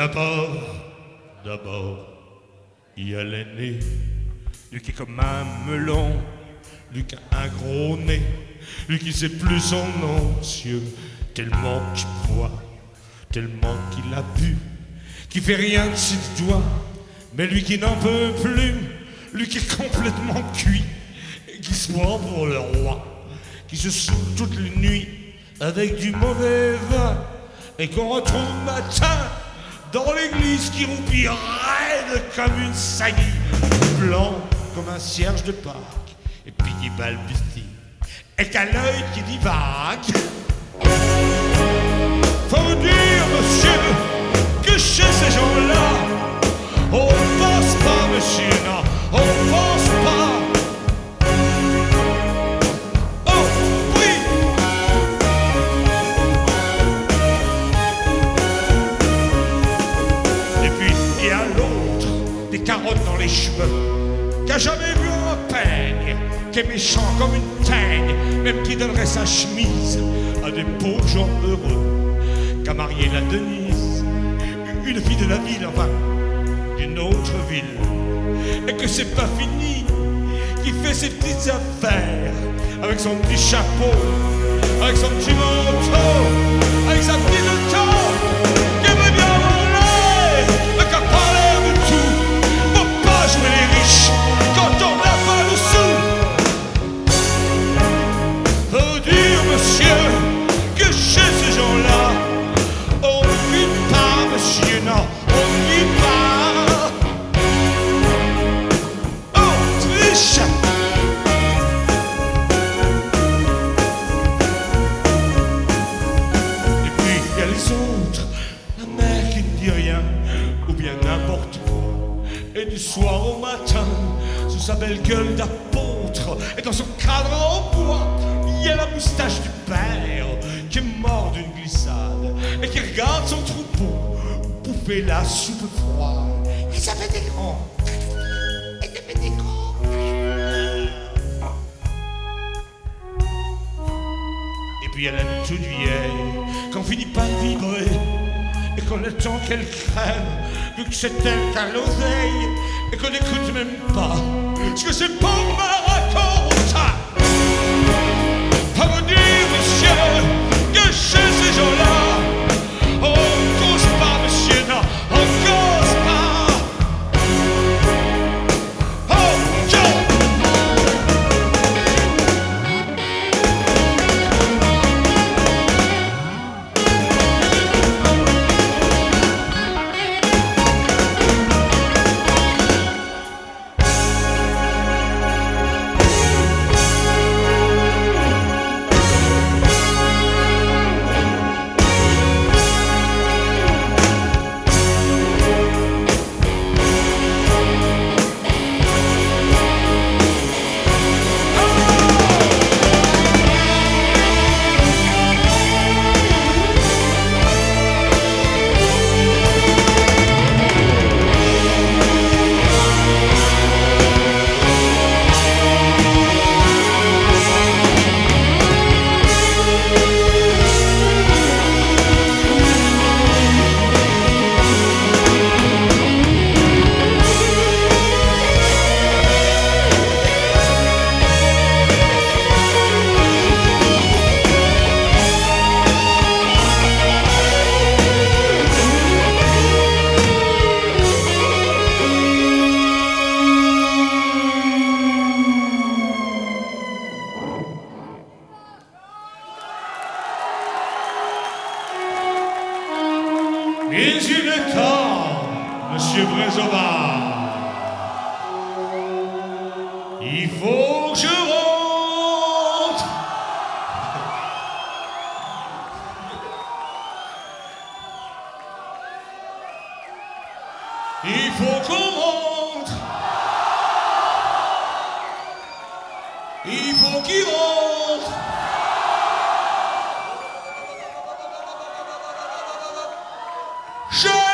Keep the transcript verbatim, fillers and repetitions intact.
D'abord, d'abord, il y a l'aîné, lui qui est comme un melon, lui qui a un gros nez, lui qui sait plus son nom, monsieur, tellement qu'il boit, tellement qu'il a bu, qui fait rien de ses doigts, mais lui qui n'en peut plus, lui qui est complètement cuit, et qui se prend pour le roi, qui se saoule toutes les nuits avec du mauvais vin, et qu'on retrouve matin dans l'église qui roupille raide comme une saillie, blanc comme un cierge de Pâques, et puis qui balbutie, et qu'à l'œil qui divague. Faut dire, monsieur, que chez ces gens-là, on pense pas, monsieur, non, on pense pas. Oh, oui! Et puis, il y a l'autre, des carottes dans les cheveux, qui a jamais vu un peigne, qui est méchant comme une teigne, même qui donnerait sa chemise à des pauvres gens heureux, qu'a marié la Denise, une fille de la ville, enfin, d'une autre ville, et que c'est pas fini, qui fait ses petites affaires, avec son petit chapeau, avec son petit manteau, avec sa petite tante, qui veut bien voler, mais qui a pas l'air de tout. Faut pas jouer les riches quand on n'a pas le sou. Faut dire, monsieur, que chez ces gens-là, on ne vit pas, monsieur, non, on ne vit pas. Oh, triche! Et puis, il y a les autres, la mère qui ne dit rien, ou bien n'importe quoi. Et du soir au matin, sous sa belle gueule d'apôtre, et dans son cadre en bois, il y a la moustache du père, qui est mort d'une glissade, et qui regarde son troupeau bouffer la soupe froide. Et ça fait des grands. Et ça fait des grands. Et puis il y a la toute vieille, qu'on finit par vibrer, et qu'on attend qu'elle crève, vu que c'est elle qui a l'oseille, et qu'on n'écoute même pas ce que ses pauvres me racontent. À vous dire, monsieur, que chez ces gens-là, on cause pas, monsieur, non, on cause pas. Oh, Joe! Il est temps, monsieur Brézova. Il faut que je rentre. Il faut qu'on rentre. Il faut qu'il rentre. Je